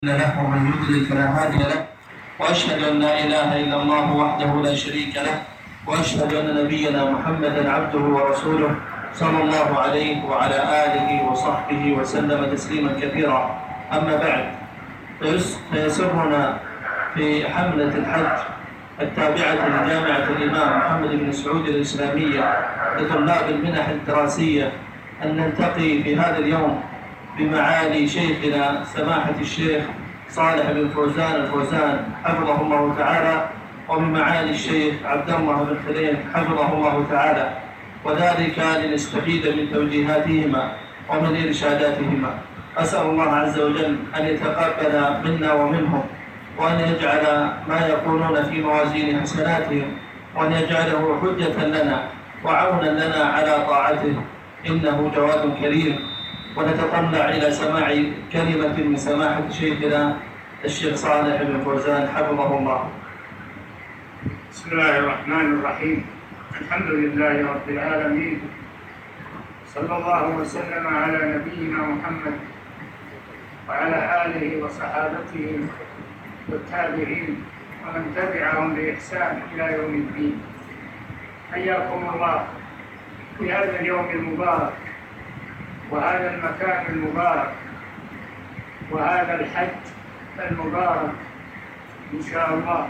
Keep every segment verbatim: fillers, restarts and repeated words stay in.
له ومن يضلل فلا هادي له، واشهد ان لا اله الا الله وحده لا شريك له، واشهد ان نبينا محمدا عبده ورسوله صلى الله عليه وعلى اله وصحبه وسلم تسليما كثيرا. اما بعد، فيسرنا في حمله الحج التابعه لجامعه الامام محمد بن سعود الاسلاميه لطلاب المنح الدراسيه ان نلتقي في هذا اليوم بمعالي شيخنا سماحة الشيخ صالح بن فوزان الفوزان حفظه الله تعالى، وبمعالي الشيخ عبد الله بن خليل حفظه الله تعالى، وذلك لنستفيد من توجيهاتهما ومن إرشاداتهما. أسأل الله عز وجل أن يتقبل منا ومنهم، وأن يجعل ما يقولون في موازين حسناتهم، وأن يجعله حجة لنا وعونا لنا على طاعته، إنه جواد كريم. ونتطلع إلى سماع كلمة من سماحة شيخنا الشيخ صالح بن فوزان حفظه الله. بسم الله الرحمن الرحيم. الحمد لله رب العالمين، صلى الله وسلم على نبينا محمد وعلى آله وصحابته والتابعين ومن تبعهم بإحسان إلى يوم الدين. حياكم الله في هذا اليوم المبارك وهذا المكان المبارك وهذا الحج المبارك إن شاء الله.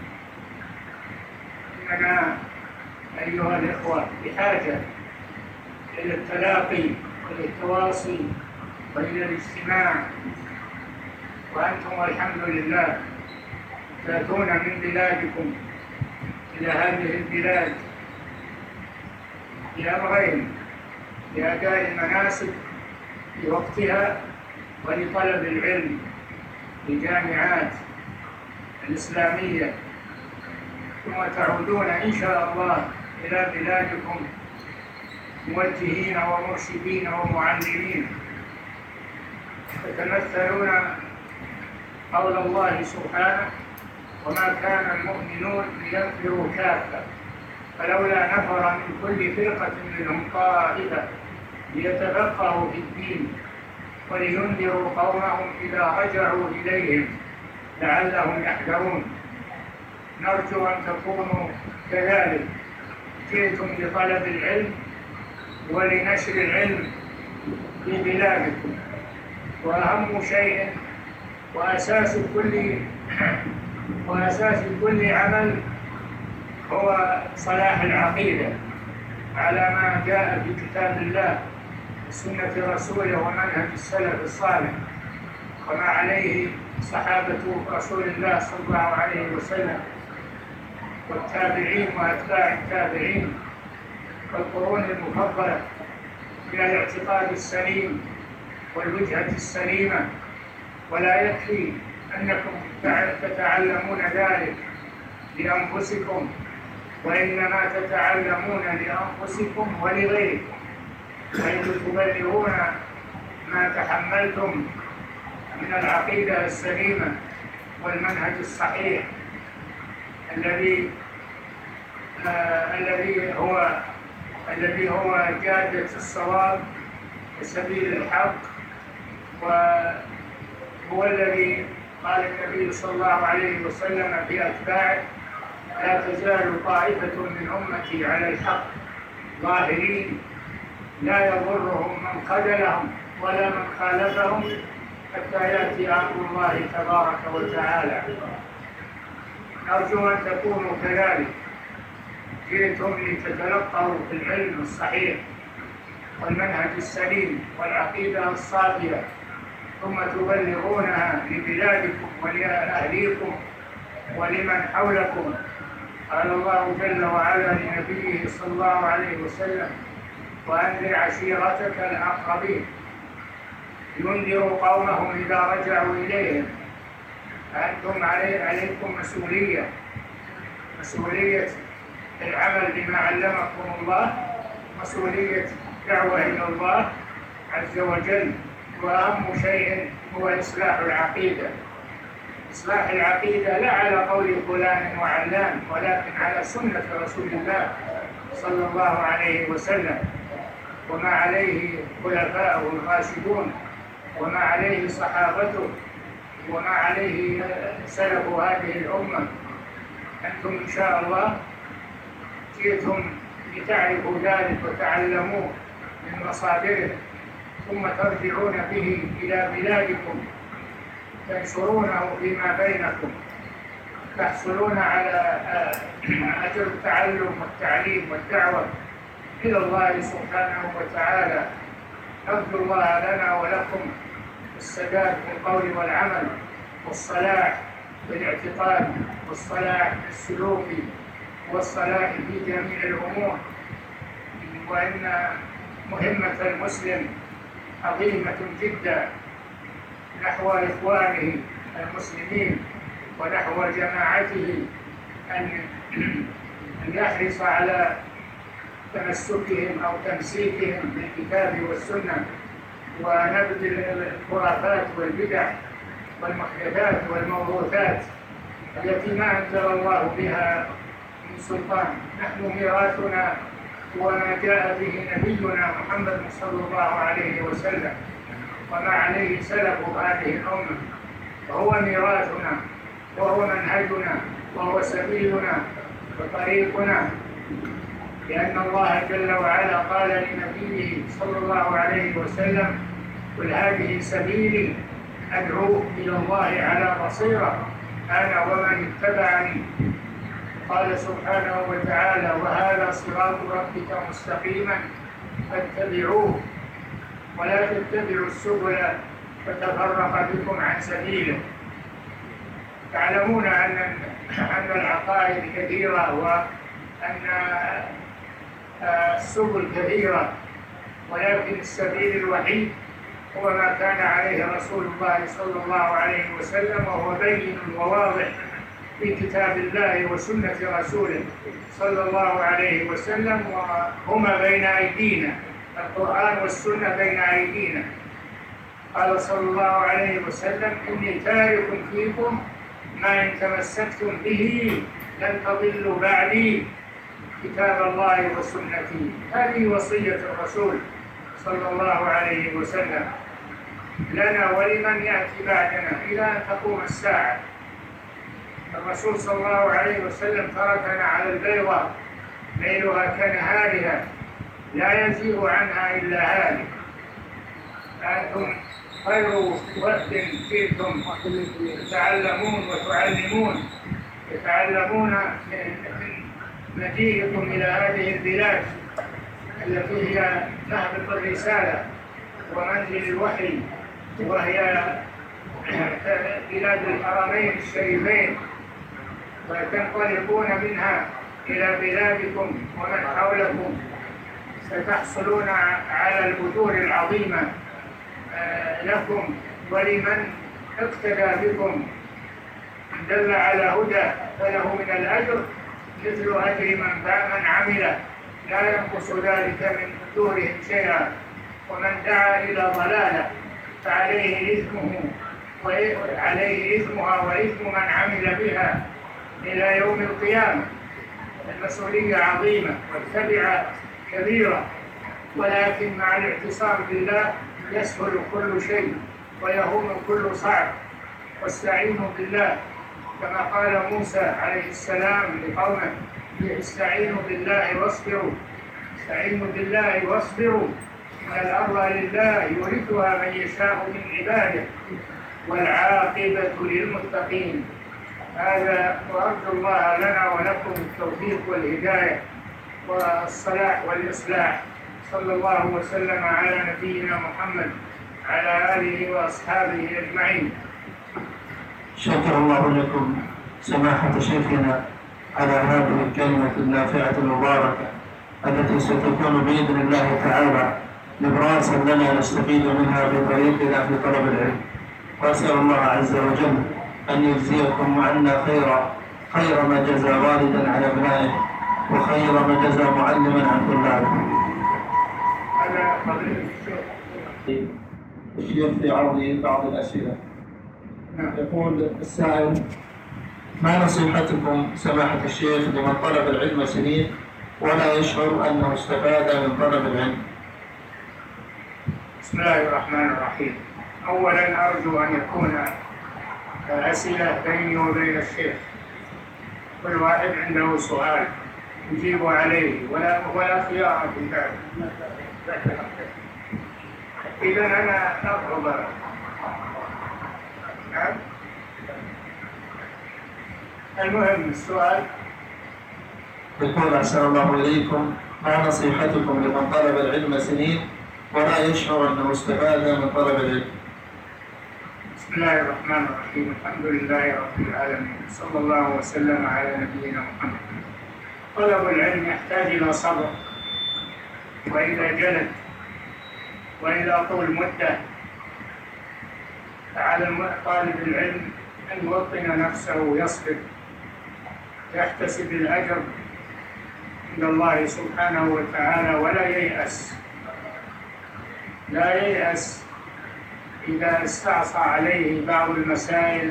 إننا أيها الإخوة بحاجة إلى التلاقي والتواصي وإلى الاجتماع، وأنتم والحمد لله تأتون من بلادكم إلى هذه البلاد لأمرين: لأداء المناسك في وقتها، ولطلب العلم في الجامعات الإسلامية، ثم تعودون إن شاء الله إلى بلادكم موجهين ومرشدين ومعلمين، تتمثلون قول الله سبحانه: وما كان المؤمنون لينفروا كافة فلولا نفر من كل فرقة منهم طائفة ليتفقهوا في الدين ولينذروا قومهم إذا رجعوا إليهم لعلهم يحذرون. نرجو أن تكونوا كذلك، جئتم لطلب العلم ولنشر العلم في بلادكم، وأهم شيء وأساس كل وأساس كل عمل هو صلاح العقيدة على ما جاء في كتاب الله وسنة رسوله ومنهج السلف الصالح، وما عليه صحابة رسول الله صلى الله عليه وسلم والتابعين وأتباع التابعين والقرون المفضلة من الاعتقاد السليم والوجهة السليمة. ولا يكفي أنكم تتعلمون ذلك لأنفسكم، وإنما تتعلمون لأنفسكم ولغيركم، حيث تبلغون ما تحملتم من العقيدة السليمة والمنهج الصحيح الذي آه الذي هو الذي هو جادة الصواب وسبيل الحق، وهو الذي قال النبي صلى الله عليه وسلم في أتباعه: لا تزال طائفة من أمتي على الحق ظاهرين لا يضرهم من خذلهم ولا من خالفهم حتى يأتي أمر الله تبارك وتعالى. نرجو أن تكونوا كذلك، جئتم لتتلقوا في العلم الصحيح والمنهج السليم والعقيدة الصافية، ثم تبلغونها لبلادكم ولأهليكم ولمن حولكم. قال الله جل وعلا لنبيه صلى الله عليه وسلم: وأنذر عشيرتك الأقربين. ينذروا قومهم إذا رجعوا إليهم. أنتم علي عليكم مسؤولية مسؤولية العمل بما علمكم الله، مسؤولية دعوة إلى الله عز وجل، وأهم شيء هو إصلاح العقيدة. إصلاح العقيدة لا على قول فلان وعلان، ولكن على سنة رسول الله صلى الله عليه وسلم، وما عليه خلفاءه الراشدون، وما عليه صحابته وما عليه سلف هذه الأمة. أنتم إن شاء الله جئتم لتعرفوا ذلك وتعلموه من مصادره، ثم ترجعون به إلى بلادكم تنشرونه فيما بينكم، تحصلون على أجر التعلم والتعليم والدعوة إلى الله سبحانه وتعالى. نرجو الله لنا ولكم السداد في القول والعمل، والصلاح في الاعتقاد، والصلاح في السلوك، والصلاح في جميع الأمور. وإن مهمة المسلم عظيمة جدا نحو إخوانه المسلمين ونحو جماعته، أن يحرص على تمسكهم أو تمسيكهم بالكتاب والسنة، ونبذ الخرافات والبدع والمحدثات والموروثات التي ما أنزل الله بها من سلطان. نحن ميراثنا وما جاء به نبينا محمد صلى الله عليه وسلم وما عليه سلف هذه الأمة، وهو ميراثنا وهو منهجنا وهو سبيلنا وطريقنا، لأن الله جل وعلا قال لنبيه صلى الله عليه وسلم: قل هذه سبيلي أدعو إلى الله على بصيرة أنا ومن اتبعني. قال سبحانه وتعالى: وهذا صراط ربك مستقيما فاتبعوه ولا تتبعوا السبل فتفرق بكم عن سبيله. تعلمون أن أن العقائد كثيرة وأن السبل كثيرة، ولكن السبيل الوحيد هو ما كان عليه رسول الله صلى الله عليه وسلم، وهو بين وواضح في كتاب الله وسنة رسوله صلى الله عليه وسلم، وهما بين أيدينا، القرآن والسنة بين أيدينا. قال صلى الله عليه وسلم: إني تارك فيكم ما إن تمسكتم به لن تضلوا بعدي كتاب الله وسنتي. هذه وصية الرسول صلى الله عليه وسلم لنا ولمن يأتي بعدنا إلى أن تقوم الساعة. الرسول صلى الله عليه وسلم تركنا على البيضاء ليلها كنهارها لا يزيغ عنها إلا هالك. أنتم خير وفد فيكم تتعلمون وتعلمون، يتعلمون من مجيئكم إلى هذه البلاد التي هي مهبط الرسالة ومنزل الوحي، وهي بلاد الحرمين الشريفين، وتنطلقون منها إلى بلادكم ومن حولكم، ستحصلون على الأجور العظيمة لكم ولمن اقتدى بكم. دل على هدى فله من الأجر مثل أجر من من عمل لا ينقص ذلك من أجورهم شيئا، ومن دعا إلى ضلالة فعليه إثمه وعليه إثمها وإثم من عمل بها إلى يوم القيامة. المسؤولية عظيمة والتبعة كبيرة، ولكن مع الاعتصام بالله يسهل كل شيء ويهون كل صعب. واستعينوا بالله كما قال موسى عليه السلام لقومه: استعينوا بالله واصبروا، استعينوا بالله واصبروا إن الأرض لله يورثها من يشاء من عباده والعاقبة للمتقين. هذا وأرجو الله لنا ولكم التوفيق والهداية والصلاح والإصلاح. صلى الله وسلم على نبينا محمد على آله وأصحابه أجمعين. شكر الله لكم سماحة شيخنا على هذه الكلمة النافعة المباركة التي ستكون بإذن الله تعالى نبراسا لنا نستفيد منها في طريقنا في طلب العلم. وأسأل الله عز وجل أن يجزيكم عنا خيرا خير ما جزى والدا عن أبنائه وخير ما جزى معلما عن طلابه. الشيخ في عرض بعض الأسئلة يقول السائل: ما نصيحتكم سماحة الشيخ لمن طلب العلم سنين ولا يشعر أنه استفاد من طلب العلم؟ بسم الله الرحمن الرحيم. أولا أرجو أن يكون أسئلة بيني وبين الشيخ، كل واحد عنده سؤال نجيب عليه ولا ولا خيار في ذلك. إذا أنا أطلب. نعم. المهم السؤال. يقول أحسن الله إليكم، ما نصيحتكم لمن طلب العلم سنين ولا يشعر أنه استفاد من طلب العلم؟ بسم الله الرحمن الرحيم، الحمد لله رب العالمين، صلى الله وسلم على نبينا محمد. طلب العلم يحتاج إلى صبر وإلى جلد وإلى طول مدة. فعلى طالب العلم أن يوطن نفسه ويصبر، يحتسب الأجر عند الله سبحانه وتعالى ولا ييأس. لا ييأس إذا استعصى عليه بعض المسائل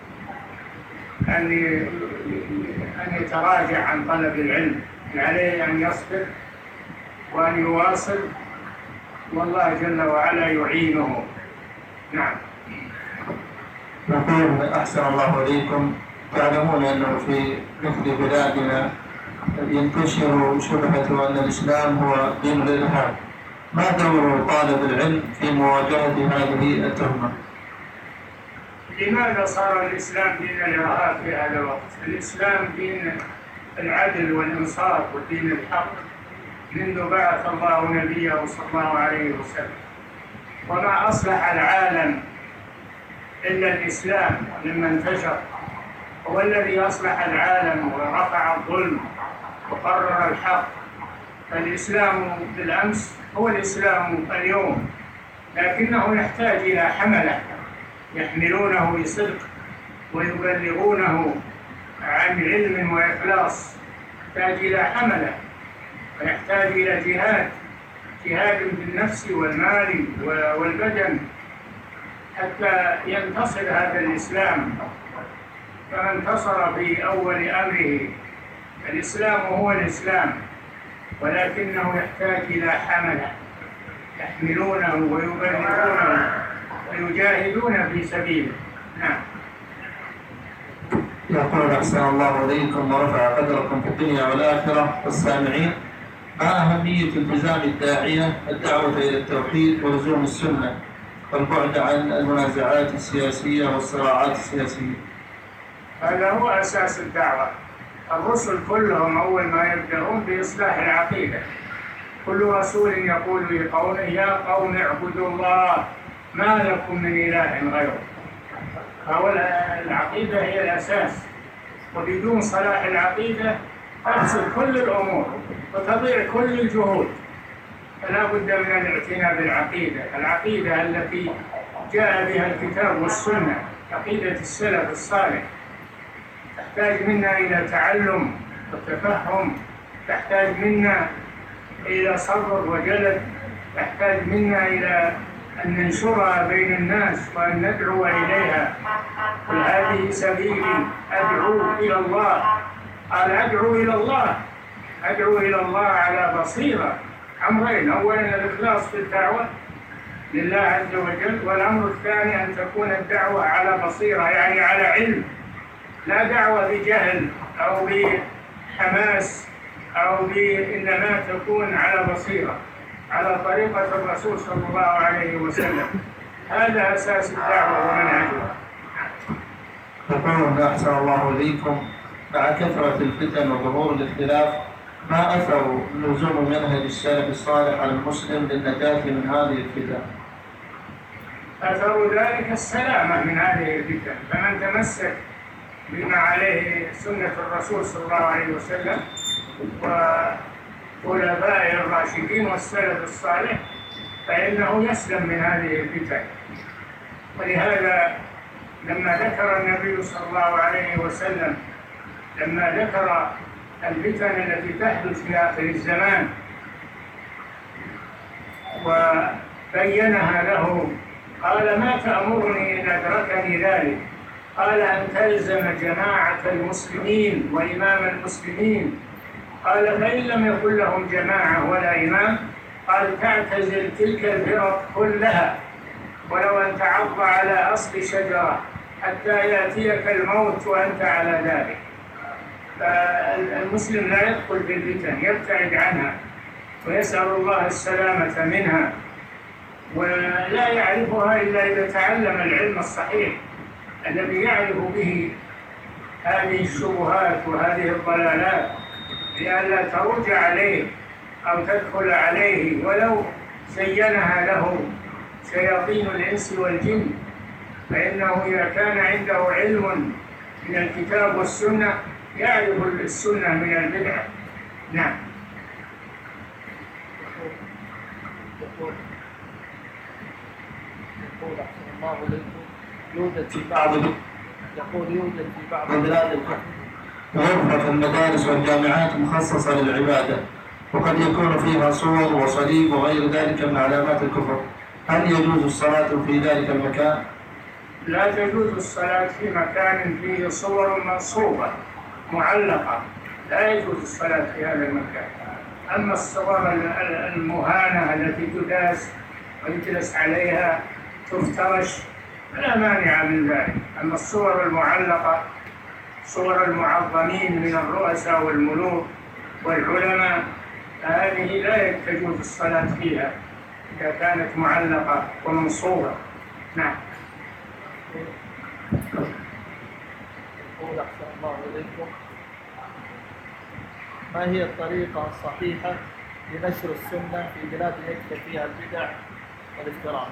أن أن يتراجع عن طلب العلم، عليه أن يصبر وأن يواصل، والله جل وعلا يعينه. نعم. نقول أحسن الله إليكم، تعلمون أنه في مثل بلادنا ينتشر شبهة أن الإسلام هو دين الإرهاب، ما دور طالب العلم في مواجهة هذه التهمة؟ لماذا صار الإسلام دين الإرهاب في هذا الوقت؟ الإسلام دين العدل والإنصاف ودين الحق منذ بعث الله نبيه صلى الله عليه وسلم، وما أصلح العالم إلا الإسلام لما انتشر، هو الذي أصلح العالم ورفع الظلم وقرر الحق. فالإسلام بالأمس هو الإسلام اليوم، لكنه يحتاج إلى حملة يحملونه بصدق ويبلغونه عن علم وإخلاص. يحتاج إلى حملة ويحتاج إلى جهاد، جهاد بالنفس والمال والبدن حتى ينتصر هذا الإسلام. فمن انتصر في أول أمره، الإسلام هو الإسلام، ولكنه يحتاج إلى حملة يحملونه ويبلغونه ويجاهدون في سبيله. نعم. يقول أحسن الله إليكم ورفع قدركم في الدنيا والآخرة والسامعين، ما أهمية التزام الداعية الدعوة إلى التوحيد ولزوم السنة والبعد عن المنازعات السياسية والصراعات السياسية؟ هذا هو أساس الدعوة. الرسل كلهم أول ما يبدأون بإصلاح العقيدة، كل رسول يقول لقومه يا قوم اعبدوا الله ما لكم من إله غيره. فهو العقيدة هي الأساس، وبدون صلاح العقيدة تفسد كل الأمور وتضيع كل الجهود. فلا بد من الاعتناء بالعقيدة، العقيدة التي جاء بها الكتاب والسنة، عقيدة السلف الصالح. تحتاج منا إلى تعلم وتفهم، تحتاج منا إلى صبر وجلد، تحتاج منا إلى أن ننشرها بين الناس وأن ندعو إليها. قل هذه سبيلي أدعو إلى الله. قال أدعو إلى الله، أدعو إلى الله على بصيرة. أمرين: أولا الإخلاص في الدعوة لله عز وجل، والأمر الثاني أن تكون الدعوة على بصيرة، يعني على علم، لا دعوة بجهل أو بحماس أو بإنما تكون على بصيرة على طريقة الرسول صلى الله عليه وسلم. هذا أساس الدعوة ومنهجها. يقولون أحسن الله إليكم، مع كثرة الفتن وظهور الاختلاف ما أثر لزوم منهج السلف الصالح على المسلم للنجاة من هذه الفتن؟ أثر ذلك السلامة من هذه الفتن، فمن تمسك بما عليه سنة الرسول صلى الله عليه وسلم وخلفائه الراشدين والسلف الصالح فإنه يسلم من هذه الفتن. ولهذا لما ذكر النبي صلى الله عليه وسلم لما ذكر الفتن التي تحدث في آخر الزمان وبينها له قال: ما تأمرني إن أدركني ذلك؟ قال: أن تلزم جماعة المسلمين وإمام المسلمين. قال: فإن لم يكن لهم جماعة ولا إمام؟ قال: تعتزل تلك الفرق كلها، ولو أن تعض على أصل شجرة حتى يأتيك الموت وأنت على ذلك. فالمسلم لا يدخل في الفتن، يبتعد عنها ويسأل الله السلامة منها، ولا يعرفها إلا إذا تعلم العلم الصحيح الذي يعرف به هذه الشبهات وهذه الضلالات، لئلا تروج عليه أو تدخل عليه ولو زينها له شياطين الإنس والجن. فإنه إذا كان عنده علم من الكتاب والسنة يعرف السنة من البدع. نعم. يقول يقول أحسن الله إليكم يوجد في بعض يقول يوجد في بعض بلاد غرفة في المدارس والجامعات مخصصة للعبادة، وقد يكون فيها صور وصليب وغير ذلك من علامات الكفر، هل يجوز الصلاة في ذلك المكان؟ لا تجوز الصلاة في مكان فيه صور منصوبة معلقة، لا يجوز الصلاة في هذا المكان. أما الصور المهانة التي تداس ويجلس عليها تفترش فلا مانع من ذلك. أما الصور المعلقة، صور المعظمين من الرؤساء والملوك والعلماء، هذه لا تجوز الصلاة فيها إذا كانت معلقة ومنصوبة. نعم. يقول أحسن الله إليكم ما هي الطريقة الصحيحة لنشر السنة في بلاد يكثر فيها البدع والافتراء؟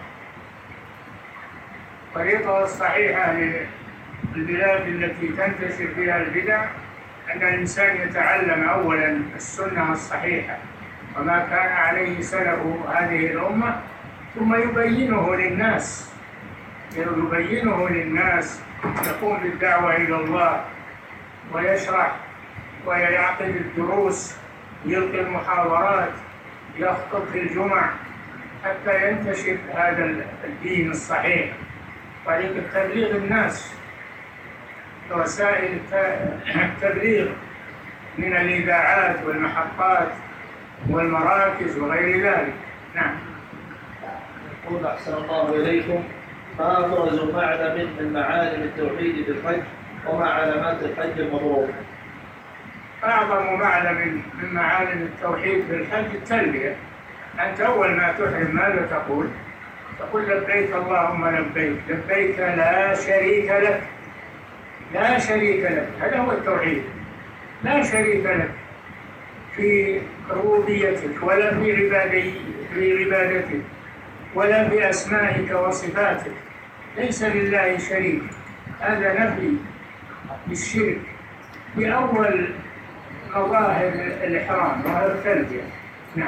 الطريقة الصحيحة للبلاد التي تنتشر فيها البدع أن الإنسان يتعلم أولا السنة الصحيحة وما كان عليه سلف هذه الأمة، ثم يبينه للناس يبينه للناس يقوم بالدعوة إلى الله ويشرح ويعقد الدروس، يلقي المحاضرات، يخطب في الجمع، حتى ينتشر هذا الدين الصحيح. طريقة تبليغ الناس، وسائل التبليغ من الإذاعات والمحطات والمراكز وغير ذلك. نعم. يقول أحسن الله إليكم ما أبرز معلم من معالم التوحيد في الحج وما علامات الحج المبرور؟ أعظم معلم من معالم التوحيد في الحج التلبية. أنت أول ما تحرم ماذا تقول؟ تقول لبيك اللهم لبيك، لبيك لا شريك لك، لا شريك لك. هذا هو التوحيد، لا شريك لك في ربوبيتك ولا في عبادي في عبادتك ولا في أسمائك وصفاتك، ليس لله شريك. هذا نفي للشرك في أول مظاهر الإحرام وهو التلبية. نعم.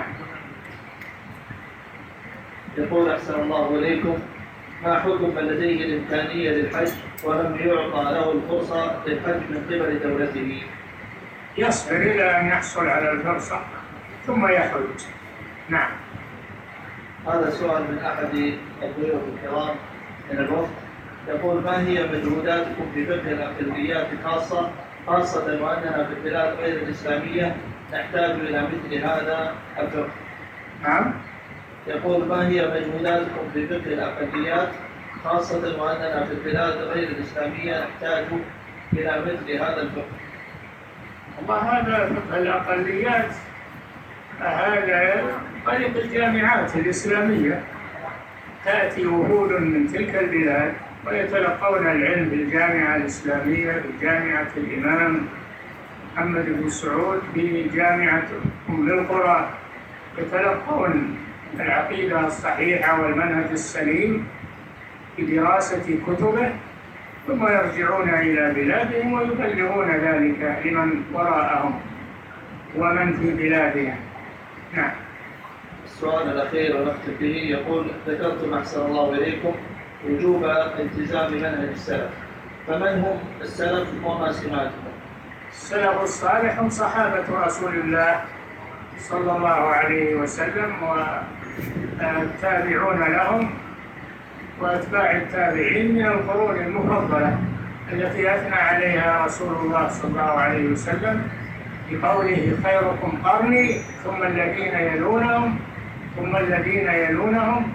يقول أحسن الله إليكم ما حكم من لديه الإمكانية للحج ولم يعطى له الفرصة للحج من قبل دولته؟ يصبر إلى أن يحصل على الفرصة ثم يحج. نعم. هذا سؤال من أحد الضيوف الكرام من الوفد، يقول ما هي مجهوداتكم في فقه الأقليات خاصة خاصة وأننا في البلاد غير الإسلامية نحتاج إلى مثل هذا الفقه؟ نعم. يقول ما هي مجهوداتكم في فقه الأقليات خاصة وأننا في البلاد غير الإسلامية نحتاج إلى مثل هذا الفقه؟ والله هذا فقه الأقليات هذا طريق الجامعات الإسلامية، تأتي وفود من تلك البلاد ويتلقون العلم بالجامعة الإسلامية بجامعة الإمام محمد بن سعود بجامعة أم القرى، يتلقون العقيدة الصحيحة والمنهج السليم بدراسة كتبه، ثم يرجعون إلى بلادهم ويبلغون ذلك لمن وراءهم ومن في بلادهم. نعم. السؤال الأخير ونختم به، يقول ذكرتم أحسن الله إليكم وجوب التزام منهج السلف، فمن هم السلف وما سماتهم؟ السلف الصالح هم صحابة رسول الله صلى الله عليه وسلم والتابعون لهم وأتباع التابعين من القرون المفضلة التي أثنى عليها رسول الله صلى الله عليه وسلم بقوله خيركم قرني ثم الذين يلونهم ثم الذين يلونهم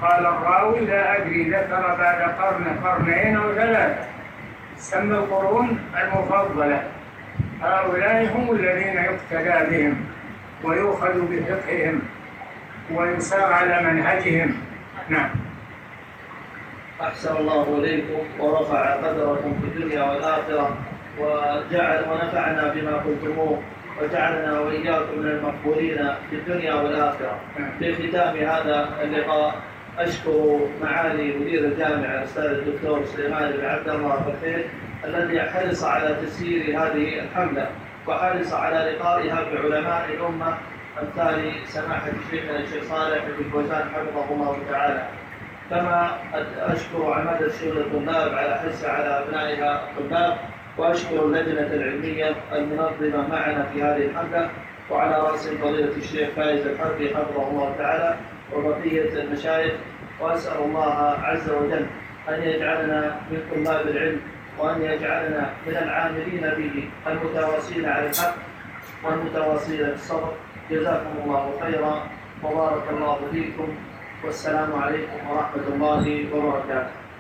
قال الراوي لا أدري ذكر بعد قرن قرنين أو ثلاثة. سمى القرون المفضلة، هؤلاء هم الذين يقتدى بهم ويؤخذ بفقههم ويسار على منهجهم. نعم. أحسن الله إليكم ورفع قدركم في الدنيا والآخرة، وجعل ونفعنا بما قلتموه، وجعلنا وإياكم من المقبولين في الدنيا والآخرة. في ختام هذا اللقاء أشكر معالي مدير الجامعة الأستاذ الدكتور سليمان بن عبد الله فتحي الذي حرص على تسيير هذه الحملة وحرص على لقائها بعلماء الأمة أمثال سماحة شيخنا الشيخ صالح بن فوزان حفظه الله تعالى. كما أشكر عمادة شؤون الطلاب على حرصها على أبنائها الطلاب، وأشكر اللجنة العلمية المنظمة معنا في هذه الحملة، وعلى رأس فضيلة الشيخ فايز الحربي حفظه الله تعالى وبقية المشايخ. وأسأل الله عز وجل أن يجعلنا من طلاب العلم، وأن يجعلنا من العاملين به المتواصلين على الحق والمتواصلين بالصبر. جزاكم الله خيرا وبارك الله فيكم، والسلام عليكم ورحمة الله وبركاته.